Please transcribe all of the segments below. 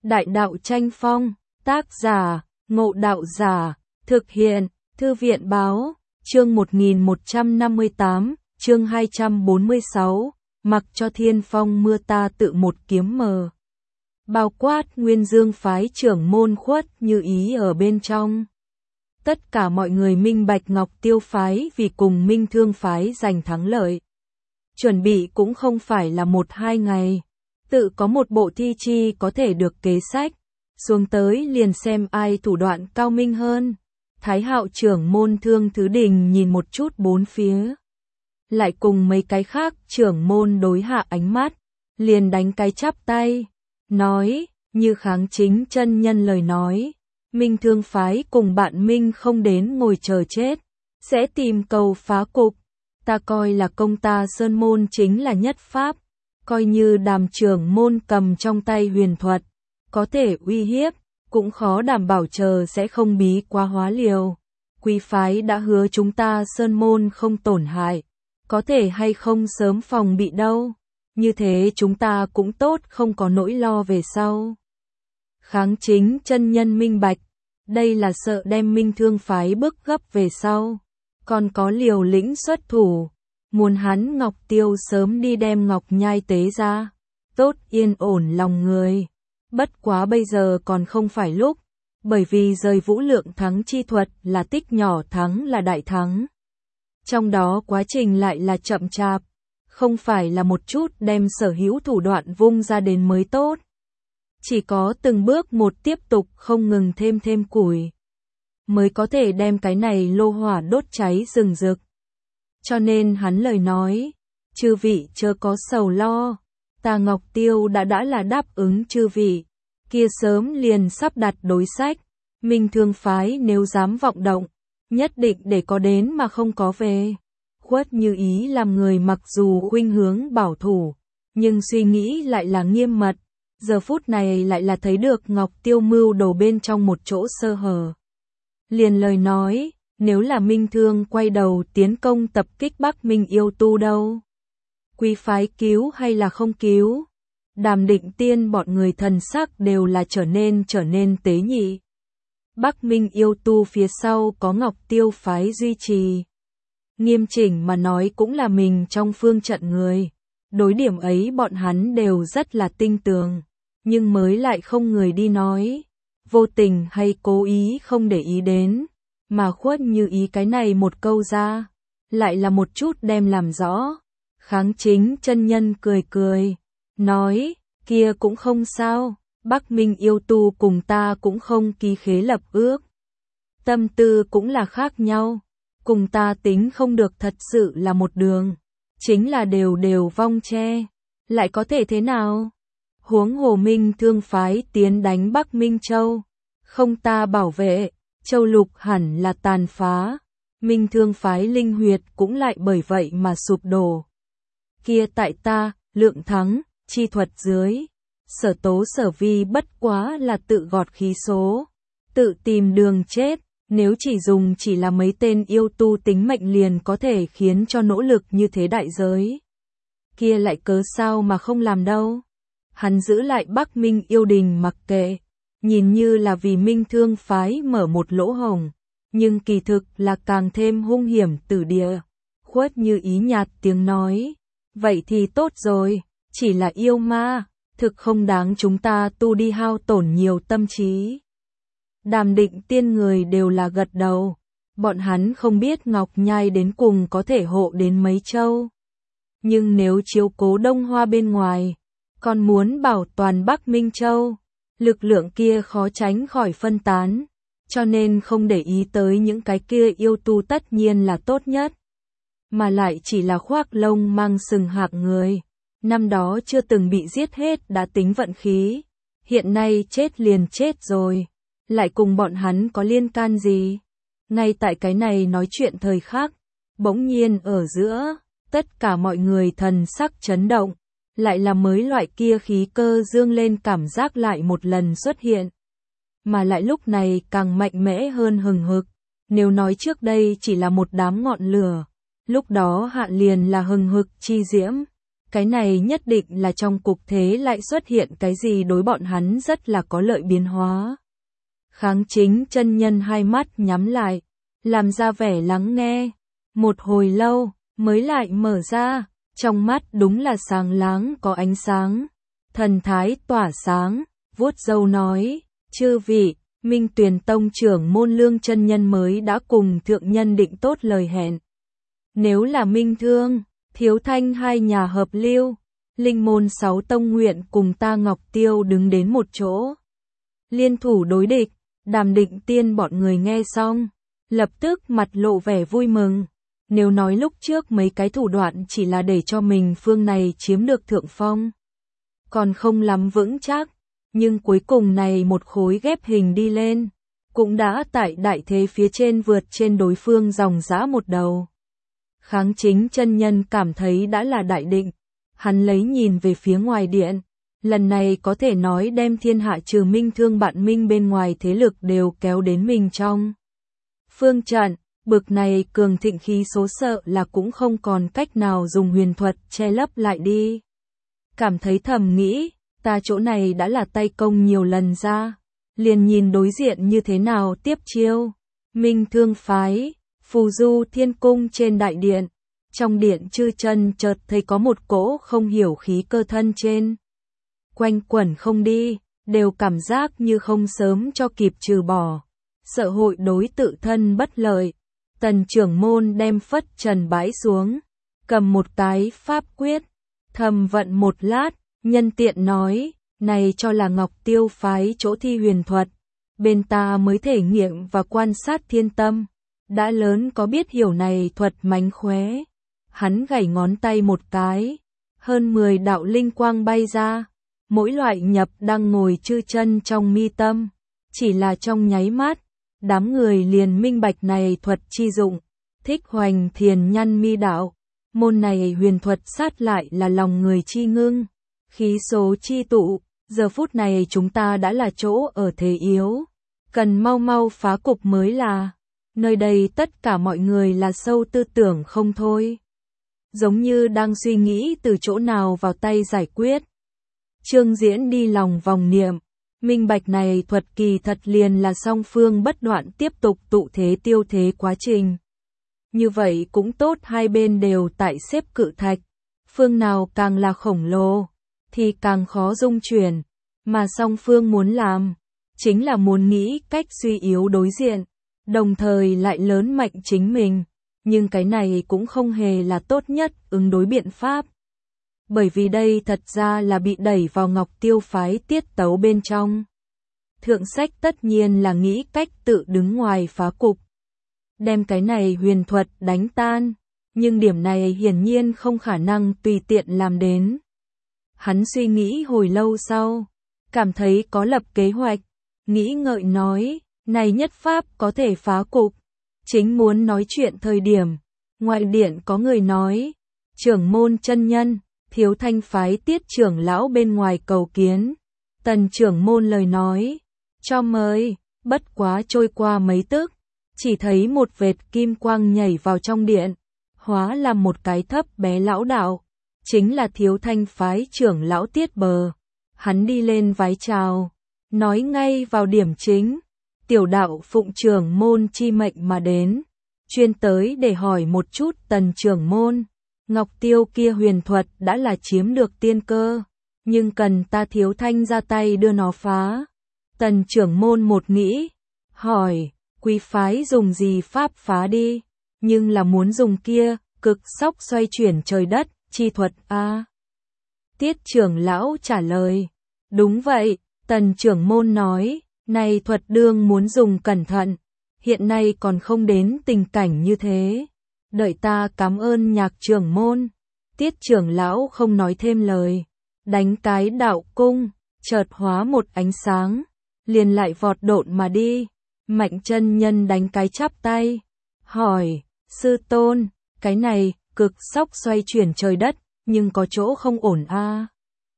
Đại đạo tranh phong, tác giả, Ngộ Đạo Giả, thực hiện, Thư viện Báo, chương 1158, chương 246, mặc cho thiên phong mưa ta tự một kiếm mờ. Bao quát Nguyên Dương phái trưởng môn Khuất Như Ý ở bên trong. Tất cả mọi người minh bạch Ngọc Tiêu phái vì cùng Minh Thương phái giành thắng lợi. Chuẩn bị cũng không phải là 1-2 ngày. Tự có một bộ thi chi có thể được kế sách. Xuống tới liền xem ai thủ đoạn cao minh hơn. Thái Hạo trưởng môn Thương Thứ Đình nhìn một chút bốn phía. Lại cùng mấy cái khác trưởng môn đối hạ ánh mắt. Liền đánh cái chắp tay. Nói, như Kháng Chính chân nhân lời nói. Minh Thương phái cùng bạn Minh không đến ngồi chờ chết. Sẽ tìm cầu phá cục. Ta coi là công ta sơn môn chính là nhất pháp. Coi như Đàm trưởng môn cầm trong tay huyền thuật. Có thể uy hiếp. Cũng khó đảm bảo chờ sẽ không bí quá hóa liều. Quý phái đã hứa chúng ta sơn môn không tổn hại. Có thể hay không sớm phòng bị đâu. Như thế chúng ta cũng tốt không có nỗi lo về sau. Kháng Chính chân nhân minh bạch. Đây là sợ đem Minh Thương phái bức gấp về sau. Còn có Liều Lĩnh xuất thủ. Muốn hắn Ngọc Tiêu sớm đi đem Ngọc Nhai tế ra. Tốt yên ổn lòng người. Bất quá bây giờ còn không phải lúc. Bởi vì rời Vũ Lượng thắng chi thuật là tích nhỏ thắng là đại thắng. Trong đó quá trình lại là chậm chạp. Không phải là một chút đem sở hữu thủ đoạn vung ra đến mới tốt. Chỉ có từng bước một tiếp tục không ngừng thêm củi. Mới có thể đem cái này lô hỏa đốt cháy rừng rực. Cho nên hắn lời nói. Chư vị chớ có sầu lo. Ta Ngọc Tiêu đã là đáp ứng chư vị. Kia sớm liền sắp đặt đối sách. Minh Thương phái nếu dám vọng động. Nhất định để có đến mà không có về. Khuất Như Ý làm người mặc dù khuynh hướng bảo thủ. Nhưng suy nghĩ lại là nghiêm mật. Giờ phút này lại là thấy được Ngọc Tiêu mưu đồ bên trong một chỗ sơ hở. Liền lời nói, nếu là Minh Thương quay đầu tiến công tập kích Bắc Minh yêu tu đâu? Quý phái cứu hay là không cứu? Đàm Định Tiên bọn người thần sắc đều là trở nên tế nhị. Bắc Minh yêu tu phía sau có Ngọc Tiêu phái duy trì. Nghiêm chỉnh mà nói cũng là mình trong phương trận người. Đối điểm ấy bọn hắn đều rất là tinh tường. Nhưng mới lại không người đi nói. Vô tình hay cố ý không để ý đến. Mà Khuất Như Ý cái này một câu ra. Lại là một chút đem làm rõ. Kháng Chính chân nhân cười. Nói, kia cũng không sao. Bắc Minh yêu tu cùng ta cũng không ký khế lập ước. Tâm tư cũng là khác nhau. Cùng ta tính không được thật sự là một đường. Chính là đều vong che. Lại có thể thế nào? Huống hồ Minh Thương phái tiến đánh Bắc Minh Châu. Không ta bảo vệ. Châu Lục hẳn là tàn phá. Minh Thương phái linh huyệt cũng lại bởi vậy mà sụp đổ. Kia tại ta, lượng thắng, chi thuật dưới. Sở tố sở vi bất quá là tự gọt khí số. Tự tìm đường chết. Nếu chỉ là mấy tên yêu tu tính mệnh liền có thể khiến cho nỗ lực như thế đại giới. Kia lại cớ sao mà không làm đâu. Hắn giữ lại Bắc Minh yêu đình mặc kệ. Nhìn như là vì Minh Thương phái mở một lỗ hổng. Nhưng kỳ thực là càng thêm hung hiểm tử địa. Khuất Như Ý nhạt tiếng nói. Vậy thì tốt rồi. Chỉ là yêu ma. Thực không đáng chúng ta tu đi hao tổn nhiều tâm trí. Đàm Định Tiên người đều là gật đầu. Bọn hắn không biết Ngọc Nhai đến cùng có thể hộ đến mấy châu. Nhưng nếu chiếu cố Đông Hoa bên ngoài, còn muốn bảo toàn Bắc Minh Châu, lực lượng kia khó tránh khỏi phân tán. Cho nên không để ý tới những cái kia yêu tu tất nhiên là tốt nhất. Mà lại chỉ là khoác lông mang sừng hạng người. Năm đó chưa từng bị giết hết đã tính vận khí. Hiện nay chết liền chết rồi. Lại cùng bọn hắn có liên can gì? Ngay tại cái này nói chuyện thời khắc, bỗng nhiên ở giữa, tất cả mọi người thần sắc chấn động, lại là mới loại kia khí cơ dương lên cảm giác lại một lần xuất hiện. Mà lại lúc này càng mạnh mẽ hơn hừng hực, nếu nói trước đây chỉ là một đám ngọn lửa, lúc đó Hạ liền là hừng hực chi diễm, Cái này nhất định là trong cục thế lại xuất hiện cái gì đối bọn hắn rất là có lợi biến hóa. Kháng Chính chân nhân hai mắt nhắm lại, làm ra vẻ lắng nghe. Một hồi lâu, mới lại mở ra, trong mắt đúng là sáng láng có ánh sáng. Thần thái tỏa sáng, vuốt râu nói, chư vị, Minh Tuyền Tông trưởng môn Lương chân nhân mới đã cùng thượng nhân định tốt lời hẹn. Nếu là Minh Thương, Thiếu Thanh hai nhà hợp lưu, linh môn 6 tông nguyện cùng ta Ngọc Tiêu đứng đến một chỗ. Liên thủ đối địch, Đàm Định Tiên bọn người nghe xong, lập tức mặt lộ vẻ vui mừng. Nếu nói lúc trước mấy cái thủ đoạn chỉ là để cho mình phương này chiếm được thượng phong, còn không lắm vững chắc, nhưng cuối cùng này một khối ghép hình đi lên, cũng đã tại đại thế phía trên vượt trên đối phương dòng dã một đầu. Kháng Chính chân nhân cảm thấy đã là đại định, hắn lấy nhìn về phía ngoài điện, lần này có thể nói đem thiên hạ trừ Minh Thương bạn Minh bên ngoài thế lực đều kéo đến mình trong phương trận, bực này cường thịnh khí số sợ là cũng không còn cách nào dùng huyền thuật che lấp lại đi. Cảm thấy thầm nghĩ, ta chỗ này đã là tay công nhiều lần ra, liền nhìn đối diện như thế nào tiếp chiêu. Minh Thương phái, Phù Du Thiên Cung trên đại điện, trong điện chư chân chợt thấy có một cỗ không hiểu khí cơ thân trên. Quanh quẩn không đi, đều cảm giác như không sớm cho kịp trừ bỏ, sợ hội đối tự thân bất lợi. Tần trưởng môn đem phất trần bãi xuống, cầm một cái pháp quyết, thầm vận một lát, nhân tiện nói, này cho là Ngọc Tiêu phái chỗ thi huyền thuật, bên ta mới thể nghiệm và quan sát thiên tâm, đã lớn có biết hiểu này thuật mánh khóe. Hắn gảy ngón tay một cái, hơn 10 đạo linh quang bay ra, mỗi loại nhập đang ngồi chư chân trong mi tâm, chỉ là trong nháy mắt, đám người liền minh bạch này thuật chi dụng. Thích Hoành Thiền Nhăn mi đạo, môn này huyền thuật sát lại là lòng người chi ngưng, khí số chi tụ, giờ phút này chúng ta đã là chỗ ở thế yếu, cần mau mau phá cục mới là. Nơi đây tất cả mọi người là sâu tư tưởng không thôi, giống như đang suy nghĩ từ chỗ nào vào tay giải quyết. Trương Diễn đi lòng vòng niệm, minh bạch này thuật kỳ thật liền là song phương bất đoạn tiếp tục tụ thế tiêu thế quá trình. Như vậy cũng tốt, hai bên đều tại xếp cự thạch, phương nào càng là khổng lồ, thì càng khó dung chuyển, mà song phương muốn làm, chính là muốn nghĩ cách suy yếu đối diện, đồng thời lại lớn mạnh chính mình, nhưng cái này cũng không hề là tốt nhất ứng đối biện pháp. Bởi vì đây thật ra là bị đẩy vào Ngọc Tiêu phái tiết tấu bên trong. Thượng sách tất nhiên là nghĩ cách tự đứng ngoài phá cục, đem cái này huyền thuật đánh tan, nhưng điểm này hiển nhiên không khả năng tùy tiện làm đến. Hắn suy nghĩ hồi lâu sau, cảm thấy có lập kế hoạch, nghĩ ngợi nói, này nhất pháp có thể phá cục. Chính muốn nói chuyện thời điểm, ngoại điện có người nói, trưởng môn chân nhân, Thiếu Thanh phái Tiết trưởng lão bên ngoài cầu kiến. Tần trưởng môn lời nói, cho mời, bất quá trôi qua mấy tức, chỉ thấy một vệt kim quang nhảy vào trong điện, hóa là một cái thấp bé lão đạo, chính là Thiếu Thanh phái trưởng lão Tiết Bờ. Hắn đi lên vái chào, nói ngay vào điểm chính, tiểu đạo phụng trưởng môn chi mệnh mà đến, chuyên tới để hỏi một chút Tần trưởng môn, Ngọc Tiêu kia huyền thuật đã là chiếm được tiên cơ, nhưng cần ta Thiếu Thanh ra tay đưa nó phá. Tần trưởng môn một nghĩ, hỏi, quý phái dùng gì pháp phá đi, nhưng là muốn dùng kia, cực sóc xoay chuyển trời đất, chi thuật a. Tiết trưởng lão trả lời, đúng vậy. Tần trưởng môn nói, này thuật đương muốn dùng cẩn thận, hiện nay còn không đến tình cảnh như thế, đợi ta cảm ơn Nhạc trưởng môn. Tiết trưởng lão không nói thêm lời, đánh cái đạo cung, chợt hóa một ánh sáng, liền lại vọt độn mà đi. Mạnh chân nhân đánh cái chắp tay, hỏi, sư tôn, cái này, cực sóc xoay chuyển trời đất, nhưng có chỗ không ổn a.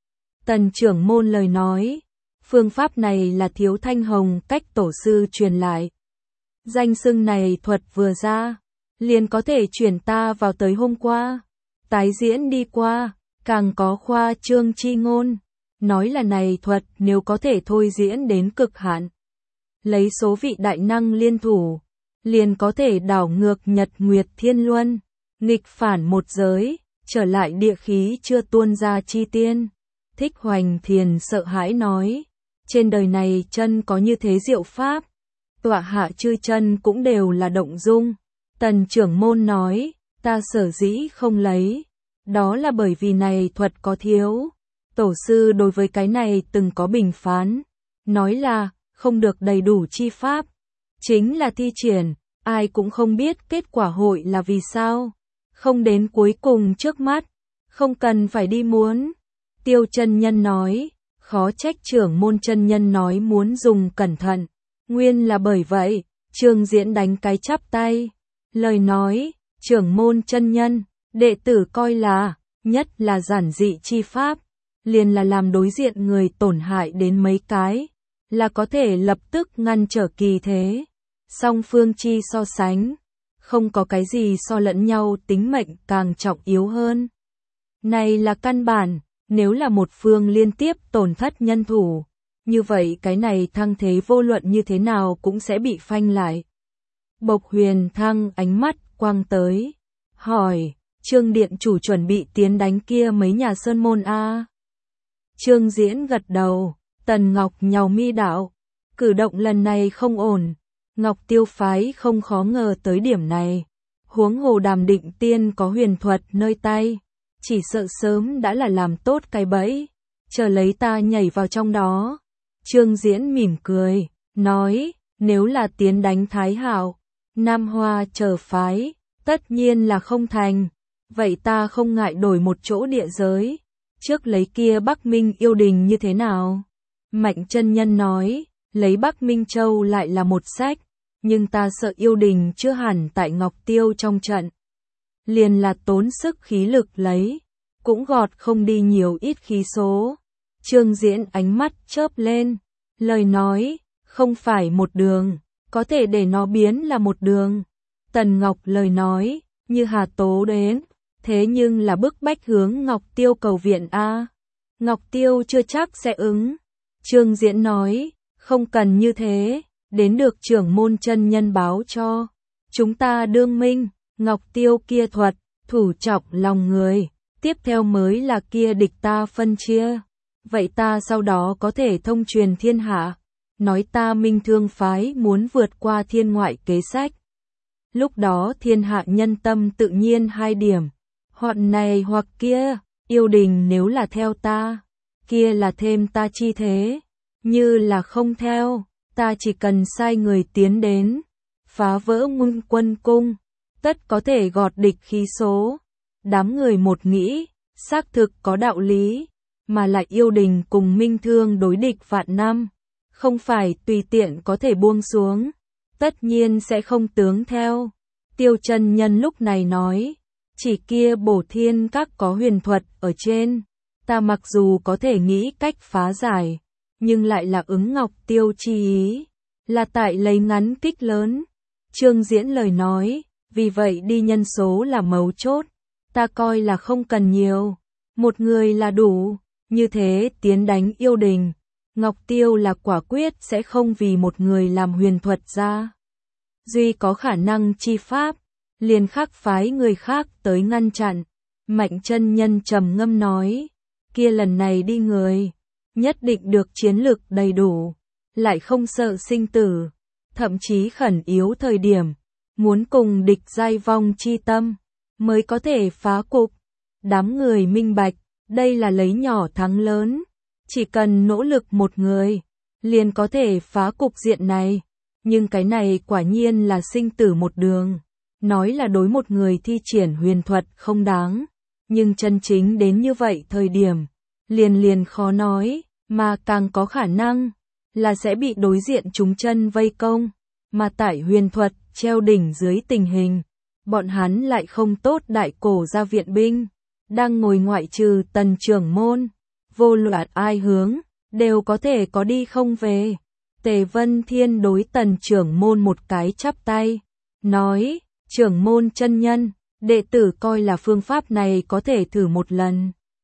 Tần trưởng môn lời nói, phương pháp này là Thiếu Thanh Hồng cách tổ sư truyền lại. Danh xưng này thuật vừa ra, liền có thể chuyển ta vào tới hôm qua. Tái diễn đi qua, càng có khoa trương chi ngôn, nói là này thuật nếu có thể thôi diễn đến cực hạn, lấy số vị đại năng liên thủ, liền có thể đảo ngược nhật nguyệt thiên luân, nghịch phản một giới, trở lại địa khí chưa tuôn ra chi tiên. Thích Hoành Thiền sợ hãi nói, trên đời này chân có như thế diệu pháp, tọa hạ chư chân cũng đều là động dung. Tần trưởng môn nói, ta sở dĩ không lấy, đó là bởi vì này thuật có thiếu. Tổ sư đối với cái này từng có bình phán, nói là, không được đầy đủ chi pháp, chính là thi triển, ai cũng không biết kết quả hội là vì sao, không đến cuối cùng trước mắt, không cần phải đi muốn. Tiêu chân nhân nói, khó trách trưởng môn chân nhân nói muốn dùng cẩn thận, nguyên là bởi vậy. Trương Diễn đánh cái chắp tay, lời nói, trưởng môn chân nhân, đệ tử coi là, nhất là giản dị chi pháp, liền là làm đối diện người tổn hại đến mấy cái, là có thể lập tức ngăn trở kỳ thế. Song phương chi so sánh, không có cái gì so lẫn nhau tính mệnh càng trọng yếu hơn. Này là căn bản, nếu là một phương liên tiếp tổn thất nhân thủ, như vậy cái này thăng thế vô luận như thế nào cũng sẽ bị phanh lại. Bộc Huyền Thăng ánh mắt quang tới, hỏi, Trương Điện chủ chuẩn bị tiến đánh kia mấy nhà sơn môn a? Trương Diễn gật đầu, Tần Ngọc nhàu mi đạo, cử động lần này không ổn, Ngọc Tiêu phái không khó ngờ tới điểm này, huống hồ Đàm Định Tiên có huyền thuật nơi tay, chỉ sợ sớm đã là làm tốt cái bẫy, chờ lấy ta nhảy vào trong đó. Trương Diễn mỉm cười, nói, nếu là tiến đánh Thái Hạo, Nam Hoa chờ phái, tất nhiên là không thành, vậy ta không ngại đổi một chỗ địa giới, trước lấy kia Bắc Minh yêu đình như thế nào? Mạnh chân nhân nói, lấy Bắc Minh Châu lại là một sách, nhưng ta sợ yêu đình chưa hẳn tại Ngọc Tiêu trong trận. Liền là tốn sức khí lực lấy, cũng gọt không đi nhiều ít khí số. Trương Diễn ánh mắt chớp lên, lời nói, không phải một đường, có thể để nó biến là một đường. Tần Ngọc lời nói, như Hà Tố đến, thế nhưng là bức bách hướng Ngọc Tiêu cầu viện a. Ngọc Tiêu chưa chắc sẽ ứng. Trương Diễn nói, không cần như thế, đến được trưởng môn chân nhân báo cho. Chúng ta đương minh, Ngọc Tiêu kia thuật, thủ chọc lòng người, tiếp theo mới là kia địch ta phân chia. Vậy ta sau đó có thể thông truyền thiên hạ, nói ta Minh Thương phái muốn vượt qua thiên ngoại kế sách. Lúc đó thiên hạ nhân tâm tự nhiên hai điểm, hoặc này hoặc kia, yêu đình nếu là theo ta, kia là thêm ta chi thế, như là không theo, ta chỉ cần sai người tiến đến, phá vỡ Ngưng Quân cung, tất có thể gọt địch khí số. Đám người một nghĩ, xác thực có đạo lý, mà lại yêu đình cùng Minh Thương đối địch vạn năm, không phải tùy tiện có thể buông xuống, tất nhiên sẽ không tướng theo. Tiêu chân nhân lúc này nói, chỉ kia Bổ Thiên Các có huyền thuật ở trên, ta mặc dù có thể nghĩ cách phá giải, nhưng lại là ứng Ngọc Tiêu chi ý, là tại lấy ngắn kích lớn. Trương Diễn lời nói, vì vậy đi nhân số là mấu chốt, ta coi là không cần nhiều, một người là đủ, như thế tiến đánh yêu đình, Ngọc Tiêu là quả quyết sẽ không vì một người làm huyền thuật ra. Duy có khả năng chi pháp, liền khắc phái người khác tới ngăn chặn. Mạnh chân nhân trầm ngâm nói, kia lần này đi người, nhất định được chiến lực đầy đủ, lại không sợ sinh tử, thậm chí khẩn yếu thời điểm, muốn cùng địch giai vong chi tâm, mới có thể phá cục. Đám người minh bạch, đây là lấy nhỏ thắng lớn, chỉ cần nỗ lực một người, liền có thể phá cục diện này. Nhưng cái này quả nhiên là sinh tử một đường, nói là đối một người thi triển huyền thuật không đáng, nhưng chân chính đến như vậy thời điểm, liền khó nói, mà càng có khả năng là sẽ bị đối diện trúng chân vây công, mà tại huyền thuật treo đỉnh dưới tình hình, bọn hắn lại không tốt đại cổ ra viện binh, đang ngồi ngoại trừ Tần trưởng môn, vô luận ai hướng, đều có thể có đi không về. Tề Vân Thiên đối Tần trưởng môn một cái chắp tay, nói, trưởng môn chân nhân, đệ tử coi là phương pháp này có thể thử một lần.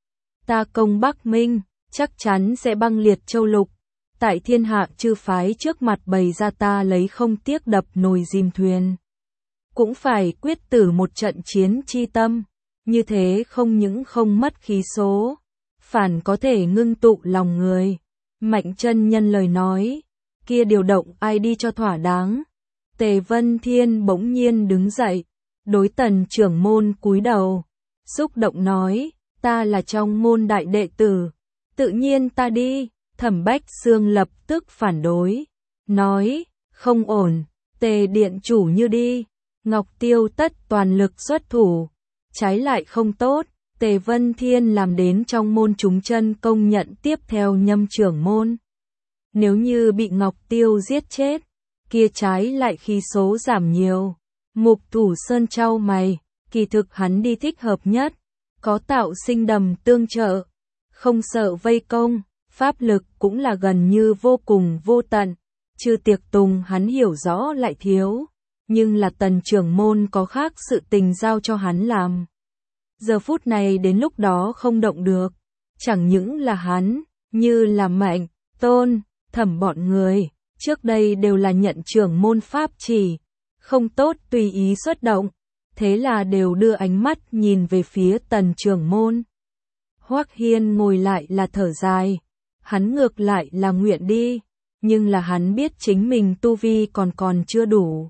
Ta công Bắc Minh, chắc chắn sẽ băng liệt châu lục. Tại thiên hạ chư phái trước mặt bày ra ta lấy không tiếc đập nồi dìm thuyền. Cũng phải quyết tử một trận chiến chi tâm, như thế không những không mất khí số, phản có thể ngưng tụ lòng người. Mạnh chân nhân lời nói, kia điều động ai đi cho thỏa đáng. Tề Vân Thiên bỗng nhiên đứng dậy, đối Tần trưởng môn cúi đầu, xúc động nói, ta là trong môn đại đệ tử, tự nhiên ta đi. Thẩm Bách Xương lập tức phản đối, nói, không ổn, Tề điện chủ như đi, Ngọc Tiêu tất toàn lực xuất thủ, trái lại không tốt. Tề Vân Thiên làm đến trong môn chúng chân công nhận tiếp theo nhâm trưởng môn. Nếu như bị Ngọc Tiêu giết chết, kia trái lại khí số giảm nhiều. Mục Thủ Sơn trao mày, kỳ thực hắn đi thích hợp nhất, có tạo sinh đầm tương trợ, không sợ vây công, pháp lực cũng là gần như vô cùng vô tận. Trừ tiệc tùng hắn hiểu rõ lại thiếu, nhưng là Tần trưởng môn có khác sự tình giao cho hắn làm. Giờ phút này đến lúc đó không động được, chẳng những là hắn, như là Mạnh, Tôn, Thẩm bọn người, trước đây đều là nhận trưởng môn pháp chỉ, không tốt tùy ý xuất động, thế là đều đưa ánh mắt nhìn về phía Tần trưởng môn. Hoắc Hiên ngồi lại là thở dài, hắn ngược lại là nguyện đi, nhưng là hắn biết chính mình tu vi còn chưa đủ.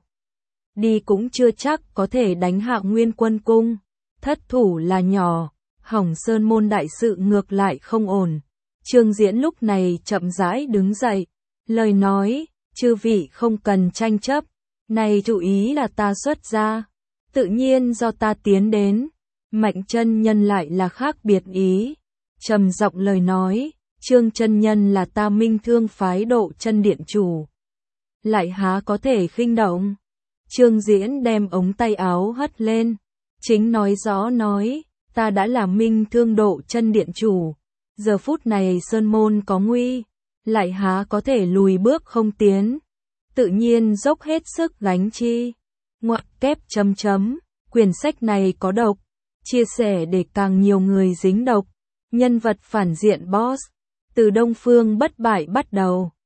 Đi cũng chưa chắc có thể đánh hạ Nguyên Quân cung. Thất thủ là nhỏ, Hỏng Sơn môn đại sự ngược lại không ổn. Trương Diễn lúc này chậm rãi đứng dậy, lời nói, chư vị không cần tranh chấp, này chủ ý là ta xuất ra, tự nhiên do ta tiến đến. Mạnh chân nhân lại là khác biệt ý, trầm giọng lời nói, Trương chân nhân là ta Minh Thương phái Độ Chân điện chủ, lại há có thể khinh động. Trương Diễn đem ống tay áo hất lên, chính nói rõ nói, ta đã là Minh Thương Độ Chân điện chủ, giờ phút này sơn môn có nguy, lại há có thể lùi bước không tiến, tự nhiên dốc hết sức gánh chi. Ngoặc kép chấm chấm, quyển sách này có độc, chia sẻ để càng nhiều người dính độc. Nhân vật phản diện boss, từ Đông Phương bất bại bắt đầu.